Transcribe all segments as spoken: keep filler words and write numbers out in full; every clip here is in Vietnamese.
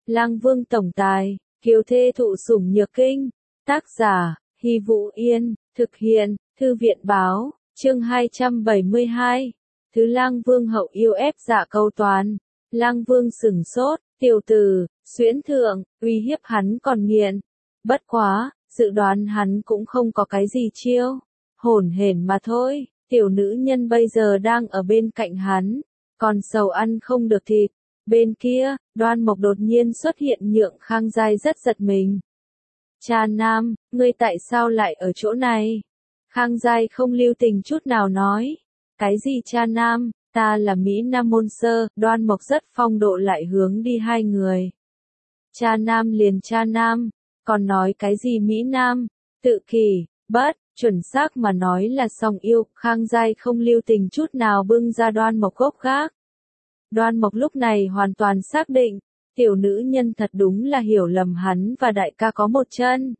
Lang Vương tổng tài, kiều thê thụ sủng nhược kinh. Tác giả, Hy Vũ Yên, thực hiện, Thư viện báo, chương hai trăm bảy mươi hai. Thứ Lang Vương hậu yêu ép dạ câu toán. Lang Vương sửng sốt, tiểu tử, xuyễn thượng, uy hiếp hắn còn nghiện. Bất quá, dự đoán hắn cũng không có cái gì chiêu. Hổn hển mà thôi, tiểu nữ nhân bây giờ đang ở bên cạnh hắn, còn sầu ăn không được thịt. Bên kia, Đoan Mộc đột nhiên xuất hiện nhượng Khang Giai rất giật mình. Cha nam, ngươi tại sao lại ở chỗ này? Khang Giai không lưu tình chút nào nói. Cái gì cha nam, ta là Mỹ Nam môn sơ. Đoan Mộc rất phong độ lại hướng đi hai người. Cha nam liền cha nam, còn nói cái gì Mỹ Nam, tự kỷ, bất, chuẩn xác mà nói là song yêu. Khang Giai không lưu tình chút nào bưng ra Đoan Mộc gốc gác. Đoan Mộc lúc này hoàn toàn xác định, tiểu nữ nhân thật đúng là hiểu lầm hắn và đại ca có một chân.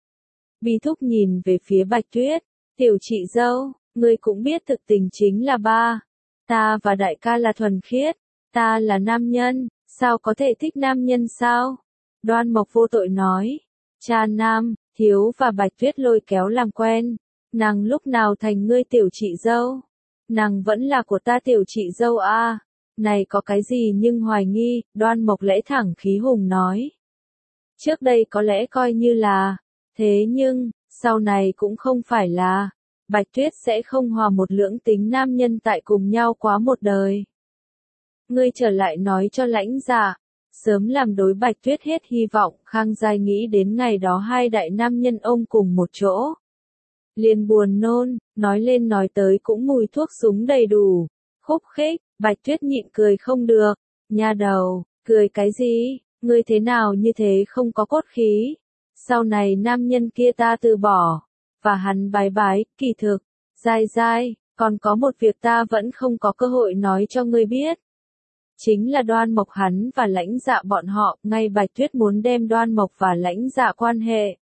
Bi thúc nhìn về phía Bạch Tuyết, tiểu chị dâu, ngươi cũng biết thực tình chính là ba. Ta và đại ca là thuần khiết, ta là nam nhân, sao có thể thích nam nhân sao? Đoan Mộc vô tội nói, cha nam, thiếu và Bạch Tuyết lôi kéo làm quen, nàng lúc nào thành ngươi tiểu chị dâu? Nàng vẫn là của ta tiểu chị dâu a. À. Này có cái gì nhưng hoài nghi, Đoan Mộc lẽ thẳng khí hùng nói. Trước đây có lẽ coi như là, thế nhưng, sau này cũng không phải là, Bạch Tuyết sẽ không hòa một lưỡng tính nam nhân tại cùng nhau quá một đời. Ngươi trở lại nói cho lãnh dạ, sớm làm đối Bạch Tuyết hết hy vọng. Khang Giai nghĩ đến ngày đó hai đại nam nhân ôm cùng một chỗ. Liền buồn nôn, nói lên nói tới cũng mùi thuốc súng đầy đủ, khúc khích. Bạch Tuyết nhịn cười không được, nha đầu, cười cái gì, ngươi thế nào như thế không có cốt khí, sau này nam nhân kia ta từ bỏ, và hắn bái bái, kỳ thực, Giai Giai, còn có một việc ta vẫn không có cơ hội nói cho ngươi biết. Chính là Đoan Mộc hắn và lãnh dạ bọn họ, ngay Bạch Tuyết muốn đem Đoan Mộc và lãnh dạ quan hệ.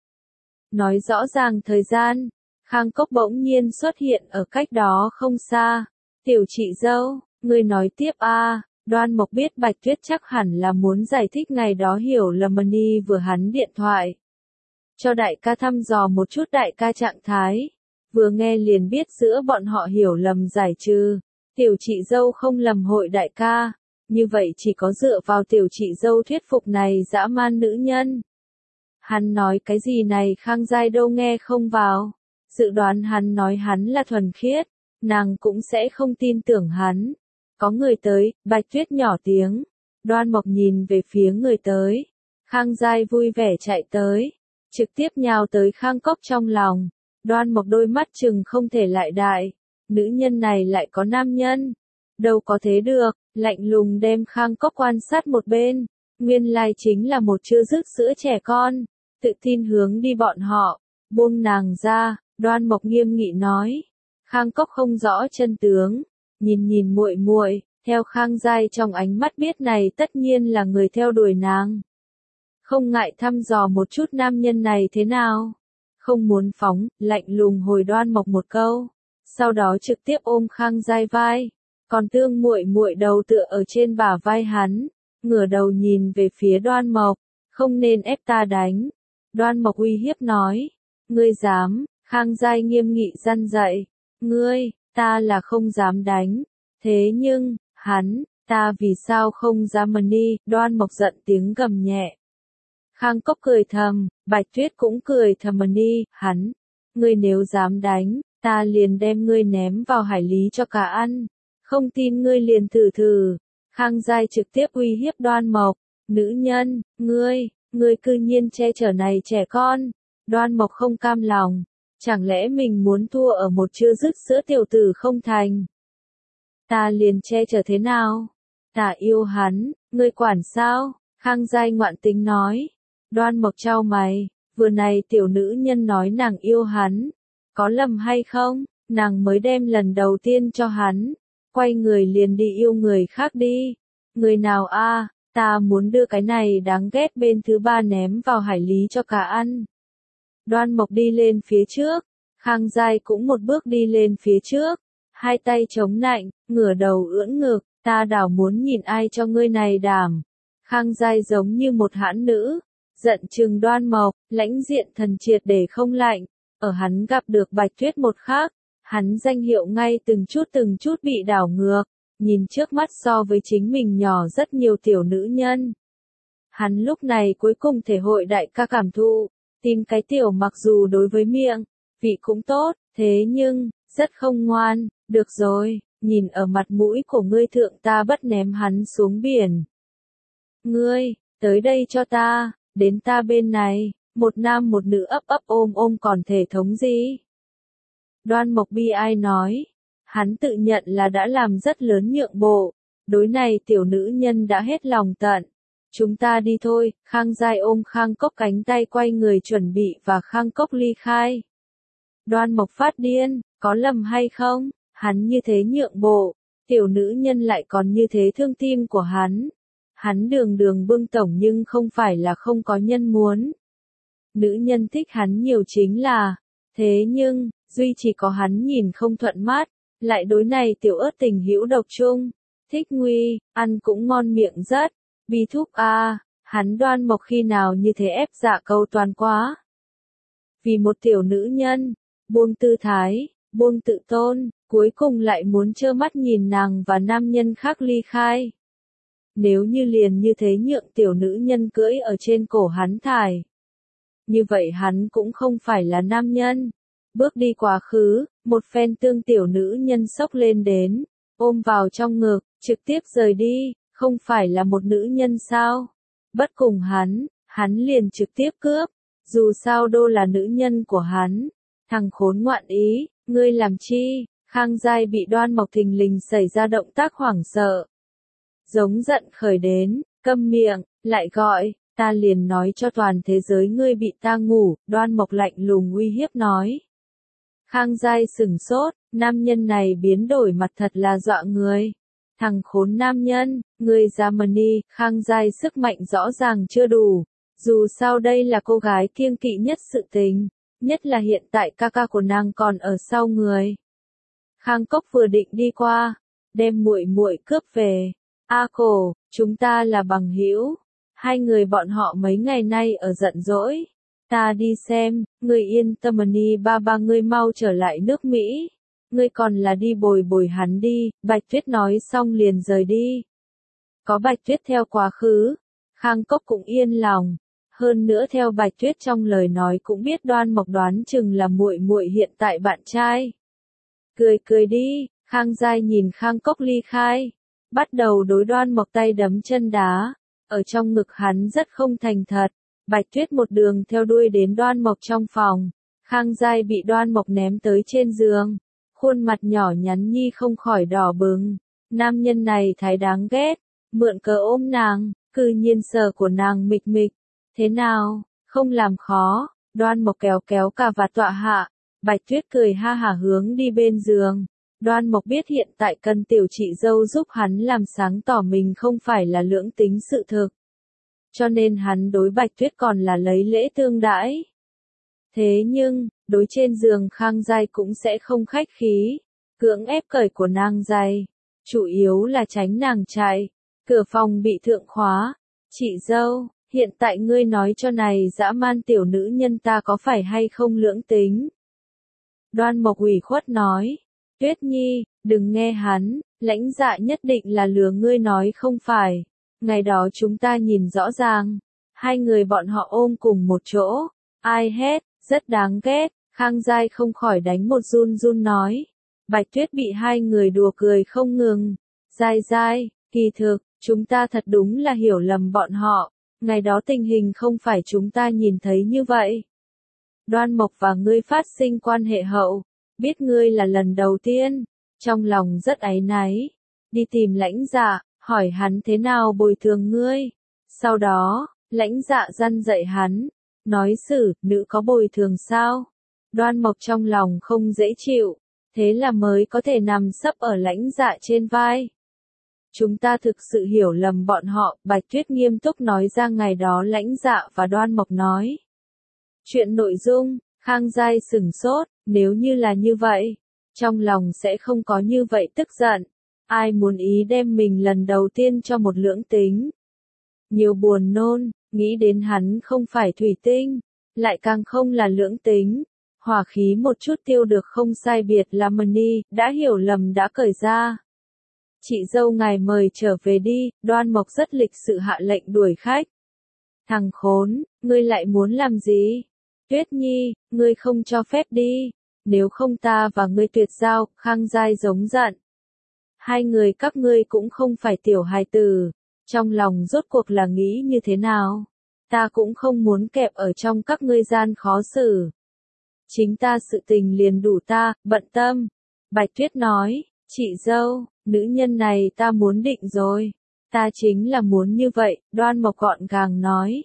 Nói rõ ràng thời gian, Khang Cốc bỗng nhiên xuất hiện ở cách đó không xa, tiểu chị dâu. Ngươi nói tiếp a. À, Đoan Mộc biết Bạch Tuyết chắc hẳn là muốn giải thích ngày đó hiểu lầm Mani vừa hắn điện thoại. Cho đại ca thăm dò một chút đại ca trạng thái. Vừa nghe liền biết giữa bọn họ hiểu lầm giải trừ. Tiểu chị dâu không lầm hội đại ca. Như vậy chỉ có dựa vào tiểu chị dâu thuyết phục này dã man nữ nhân. Hắn nói cái gì này Khang Giai đâu nghe không vào. Dự đoán hắn nói hắn là thuần khiết. Nàng cũng sẽ không tin tưởng hắn. Có người tới, Bạch Tuyết nhỏ tiếng. Đoan Mộc nhìn về phía người tới. Khang Giai vui vẻ chạy tới. Trực tiếp nhào tới Khang Cốc trong lòng. Đoan Mộc đôi mắt chừng không thể lại đại. Nữ nhân này lại có nam nhân. Đâu có thế được, lạnh lùng đem Khang Cốc quan sát một bên. Nguyên lai chính là một chưa dứt sữa trẻ con. Tự tin hướng đi bọn họ. Buông nàng ra, Đoan Mộc nghiêm nghị nói. Khang Cốc không rõ chân tướng. Nhìn nhìn muội muội, theo Khang Giai trong ánh mắt biết này tất nhiên là người theo đuổi nàng. Không ngại thăm dò một chút nam nhân này thế nào. Không muốn phóng, lạnh lùng hồi Đoan Mộc một câu. Sau đó trực tiếp ôm Khang Giai vai. Còn tương muội muội đầu tựa ở trên bả vai hắn. Ngửa đầu nhìn về phía Đoan Mộc. Không nên ép ta đánh. Đoan Mộc uy hiếp nói. Ngươi dám, Khang Giai nghiêm nghị răn dạy. Ngươi. Ta là không dám đánh, thế nhưng, hắn, ta vì sao không dám Mani? Đoan Mộc giận tiếng gầm nhẹ. Khang Cốc cười thầm, Bạch Tuyết cũng cười thầm Mani, hắn, ngươi nếu dám đánh, ta liền đem ngươi ném vào hải lý cho cả ăn, không tin ngươi liền thử thử. Khang Giai trực tiếp uy hiếp Đoan Mộc, nữ nhân, ngươi, ngươi cư nhiên che chở này trẻ con. Đoan Mộc không cam lòng. Chẳng lẽ mình muốn thua ở một chưa dứt sữa tiểu tử không thành? Ta liền che chở thế nào? Ta yêu hắn, ngươi quản sao? Khang Giai ngoạn tính nói. Đoan Mộc trao mày, vừa này tiểu nữ nhân nói nàng yêu hắn. Có lầm hay không? Nàng mới đem lần đầu tiên cho hắn. Quay người liền đi yêu người khác đi. Người nào a? À, ta muốn đưa cái này đáng ghét bên thứ ba ném vào hải lý cho cả ăn. Đoan Mộc đi lên phía trước, Khang Giai cũng một bước đi lên phía trước, hai tay chống nạnh, ngửa đầu ưỡn ngực, ta đảo muốn nhìn ai cho ngươi này đảm. Khang Giai giống như một hãn nữ, giận chừng Đoan Mộc, lãnh diện thần triệt để không lạnh. Ở hắn gặp được Bạch Tuyết một khắc, hắn danh hiệu ngay từng chút từng chút bị đảo ngược, nhìn trước mắt so với chính mình nhỏ rất nhiều tiểu nữ nhân. Hắn lúc này cuối cùng thể hội đại ca cảm thụ, tin cái tiểu mặc dù đối với miệng, vị cũng tốt, thế nhưng, rất không ngoan, được rồi, nhìn ở mặt mũi của ngươi thượng ta bất ném hắn xuống biển. Ngươi, tới đây cho ta, đến ta bên này, một nam một nữ ấp ấp ôm ôm còn thể thống gì? Đoan Mộc bi ai nói, hắn tự nhận là đã làm rất lớn nhượng bộ, đối này tiểu nữ nhân đã hết lòng tận. Chúng ta đi thôi, Khang Giai ôm Khang Cốc cánh tay quay người chuẩn bị và Khang Cốc ly khai. Đoan Mộc phát điên, có lầm hay không, hắn như thế nhượng bộ, tiểu nữ nhân lại còn như thế thương tim của hắn. Hắn đường đường Vương tổng nhưng không phải là không có nhân muốn. Nữ nhân thích hắn nhiều chính là, thế nhưng, duy chỉ có hắn nhìn không thuận mắt, lại đối này tiểu ớt tình hữu độc chung, thích nguy, ăn cũng ngon miệng rất, bi thúc a, à, hắn Đoan Mộc khi nào như thế ép dạ câu toàn quá. Vì một tiểu nữ nhân, buông tư thái, buông tự tôn, cuối cùng lại muốn trơ mắt nhìn nàng và nam nhân khác ly khai. Nếu như liền như thế nhượng tiểu nữ nhân cưỡi ở trên cổ hắn thải. Như vậy hắn cũng không phải là nam nhân. Bước đi quá khứ, một phen tương tiểu nữ nhân xốc lên đến, ôm vào trong ngực, trực tiếp rời đi, không phải là một nữ nhân sao? Bất cùng hắn, hắn liền trực tiếp cướp, dù sao đô là nữ nhân của hắn. Thằng khốn ngoạn ý, ngươi làm chi? Khang Giai bị Đoan Mộc thình lình xảy ra động tác hoảng sợ. Giống giận khởi đến, câm miệng, lại gọi, ta liền nói cho toàn thế giới ngươi bị ta ngủ, Đoan Mộc lạnh lùng uy hiếp nói. Khang Giai sửng sốt, nam nhân này biến đổi mặt thật là dọa người. Thằng khốn nam nhân, người Germany, Khang Giai sức mạnh rõ ràng chưa đủ. Dù sao đây là cô gái kiêng kỵ nhất sự tình, nhất là hiện tại ca ca của nàng còn ở sau người. Khang Cốc vừa định đi qua, đem muội muội cướp về. A cổ, chúng ta là bằng hữu. Hai người bọn họ mấy ngày nay ở giận dỗi. Ta đi xem, người yên tâm đi ba ba ngươi mau trở lại nước Mỹ. Ngươi còn là đi bồi bồi hắn đi, Bạch Tuyết nói xong liền rời đi. Có Bạch Tuyết theo quá khứ, Khang Cốc cũng yên lòng. Hơn nữa theo Bạch Tuyết trong lời nói cũng biết Đoan Mộc đoán chừng là muội muội hiện tại bạn trai. Cười cười đi, Khang Giai nhìn Khang Cốc ly khai. Bắt đầu đối Đoan Mộc tay đấm chân đá. Ở trong ngực hắn rất không thành thật. Bạch Tuyết một đường theo đuôi đến Đoan Mộc trong phòng. Khang Giai bị Đoan Mộc ném tới trên giường. Khuôn mặt nhỏ nhắn nhi không khỏi đỏ bừng. Nam nhân này thái đáng ghét. Mượn cớ ôm nàng, cư nhiên sờ của nàng mịch mịch. Thế nào, không làm khó. Đoan Mộc kéo kéo cà vạt tọa hạ. Bạch Tuyết cười ha hả hướng đi bên giường. Đoan Mộc biết hiện tại cần tiểu chị dâu giúp hắn làm sáng tỏ mình không phải là lưỡng tính sự thực. Cho nên hắn đối Bạch Tuyết còn là lấy lễ tương đãi. Thế nhưng, đối trên giường Khang Giai cũng sẽ không khách khí. Cưỡng ép cởi của nàng giày. Chủ yếu là tránh nàng chạy. Cửa phòng bị thượng khóa. Chị dâu, hiện tại ngươi nói cho này dã man tiểu nữ nhân ta có phải hay không lưỡng tính? Đoan Mộc ủy khuất nói. Tuyết Nhi, đừng nghe hắn, lãnh dạ nhất định là lừa ngươi nói không phải. Ngày đó chúng ta nhìn rõ ràng. Hai người bọn họ ôm cùng một chỗ. Ai hết, rất đáng ghét. Khang Giai không khỏi đánh một run run nói. Bạch Tuyết bị hai người đùa cười không ngừng. Giai Giai, kỳ thực, chúng ta thật đúng là hiểu lầm bọn họ. Ngày đó tình hình không phải chúng ta nhìn thấy như vậy. Đoan Mộc và ngươi phát sinh quan hệ hậu. Biết ngươi là lần đầu tiên. Trong lòng rất áy náy. Đi tìm lãnh dạ, hỏi hắn thế nào bồi thường ngươi. Sau đó, lãnh dạ răn dạy hắn. Nói xử, nữ có bồi thường sao? Đoan Mộc trong lòng không dễ chịu. Thế là mới có thể nằm sấp ở lãnh dạ trên vai. Chúng ta thực sự hiểu lầm bọn họ, Bạch Tuyết nghiêm túc nói ra ngày đó lãnh dạ và Đoan Mộc nói. Chuyện nội dung, Khang Giai sửng sốt, nếu như là như vậy, trong lòng sẽ không có như vậy tức giận. Ai muốn ý đem mình lần đầu tiên cho một lưỡng tính. nhiều buồn nôn, nghĩ đến hắn không phải thủy tinh, lại càng không là lưỡng tính. Hỏa khí một chút tiêu được không sai biệt là Mani, đã hiểu lầm đã cởi ra. Chị dâu ngài mời trở về đi, Đoan Mộc rất lịch sự hạ lệnh đuổi khách. Thằng khốn, ngươi lại muốn làm gì? Tuyết Nhi, ngươi không cho phép đi, nếu không ta và ngươi tuyệt giao, Khang Giai giống giận. Hai người các ngươi cũng không phải tiểu hài tử, trong lòng rốt cuộc là nghĩ như thế nào? Ta cũng không muốn kẹp ở trong các ngươi gian khó xử. Chính ta sự tình liền đủ ta, bận tâm. Bạch Tuyết nói, chị dâu, nữ nhân này ta muốn định rồi. Ta chính là muốn như vậy, Đoan Mộc gọn gàng nói.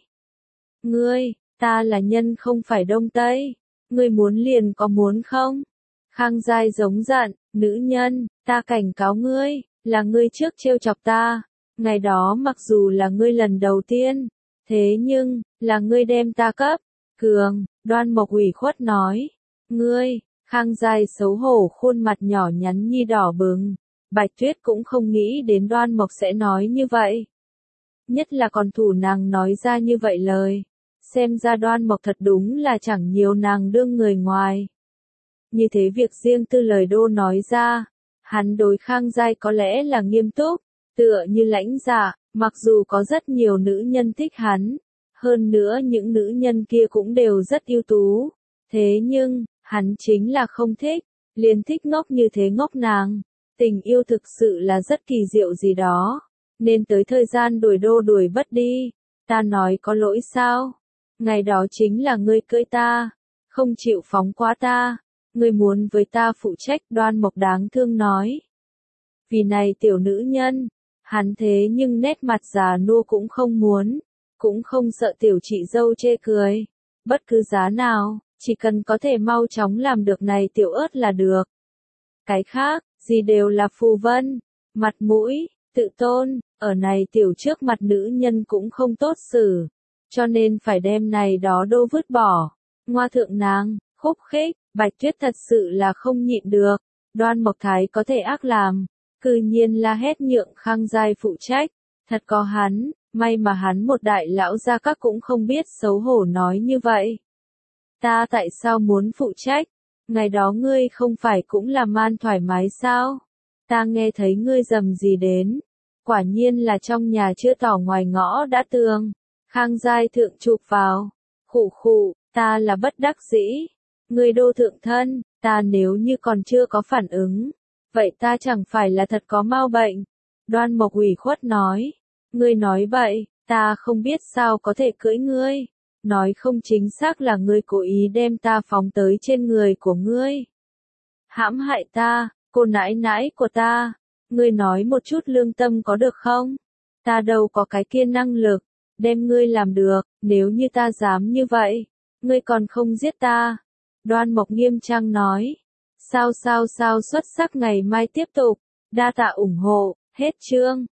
Ngươi, ta là nhân không phải đông tây. Ngươi muốn liền có muốn không? Khang Giai giống giận, nữ nhân, ta cảnh cáo ngươi, là ngươi trước trêu chọc ta. Ngày đó mặc dù là ngươi lần đầu tiên, thế nhưng, là ngươi đem ta cấp. Cường, Đoan Mộc ủy khuất nói. Ngươi, Khang Giai xấu hổ khuôn mặt nhỏ nhắn nhi đỏ bừng. Bạch Tuyết cũng không nghĩ đến Đoan Mộc sẽ nói như vậy. Nhất là còn thủ nàng nói ra như vậy lời. Xem ra Đoan Mộc thật đúng là chẳng nhiều nàng đương người ngoài. Như thế việc riêng tư lời đô nói ra. Hắn đối Khang Giai có lẽ là nghiêm túc, tựa như lãnh dạ, mặc dù có rất nhiều nữ nhân thích hắn. Hơn nữa những nữ nhân kia cũng đều rất ưu tú. Thế nhưng, hắn chính là không thích, liền thích ngốc như thế ngốc nàng. Tình yêu thực sự là rất kỳ diệu gì đó, nên tới thời gian đuổi đô đuổi bất đi. Ta nói có lỗi sao? Ngày đó chính là ngươi cưỡi ta, không chịu phóng quá ta. Ngươi muốn với ta phụ trách, Đoan Mộc đáng thương nói. Vì này tiểu nữ nhân, hắn thế nhưng nét mặt già nua cũng không muốn, cũng không sợ tiểu chị dâu chê cười. Bất cứ giá nào, chỉ cần có thể mau chóng làm được này tiểu ớt là được. Cái khác, gì đều là phù vân, mặt mũi, tự tôn, ở này tiểu trước mặt nữ nhân cũng không tốt xử, cho nên phải đem này đó đô vứt bỏ. Ngoa thượng nàng, khúc khích, Bạch Tuyết thật sự là không nhịn được. Đoan Mộc Thái có thể ác làm, cư nhiên la hét nhượng Khang Giai phụ trách. Thật có hắn, may mà hắn một đại lão gia các cũng không biết xấu hổ nói như vậy. Ta tại sao muốn phụ trách? Ngày đó ngươi không phải cũng làm man thoải mái sao? Ta nghe thấy ngươi rầm gì đến. Quả nhiên là trong nhà chưa tỏ ngoài ngõ đã tường. Khang Giai thượng chụp vào. Khụ khụ, ta là bất đắc dĩ. Ngươi đô thượng thân, ta nếu như còn chưa có phản ứng. Vậy ta chẳng phải là thật có mau bệnh. Đoan Mộc ủy khuất nói. Ngươi nói bậy, ta không biết sao có thể cưỡi ngươi. Nói không chính xác là ngươi cố ý đem ta phóng tới trên người của ngươi. Hãm hại ta, cô nãi nãi của ta. Ngươi nói một chút lương tâm có được không? Ta đâu có cái kia năng lực, đem ngươi làm được, nếu như ta dám như vậy, ngươi còn không giết ta. Đoan Mộc nghiêm trang nói. Sao sao sao xuất sắc ngày mai tiếp tục, đa tạ ủng hộ, hết chương.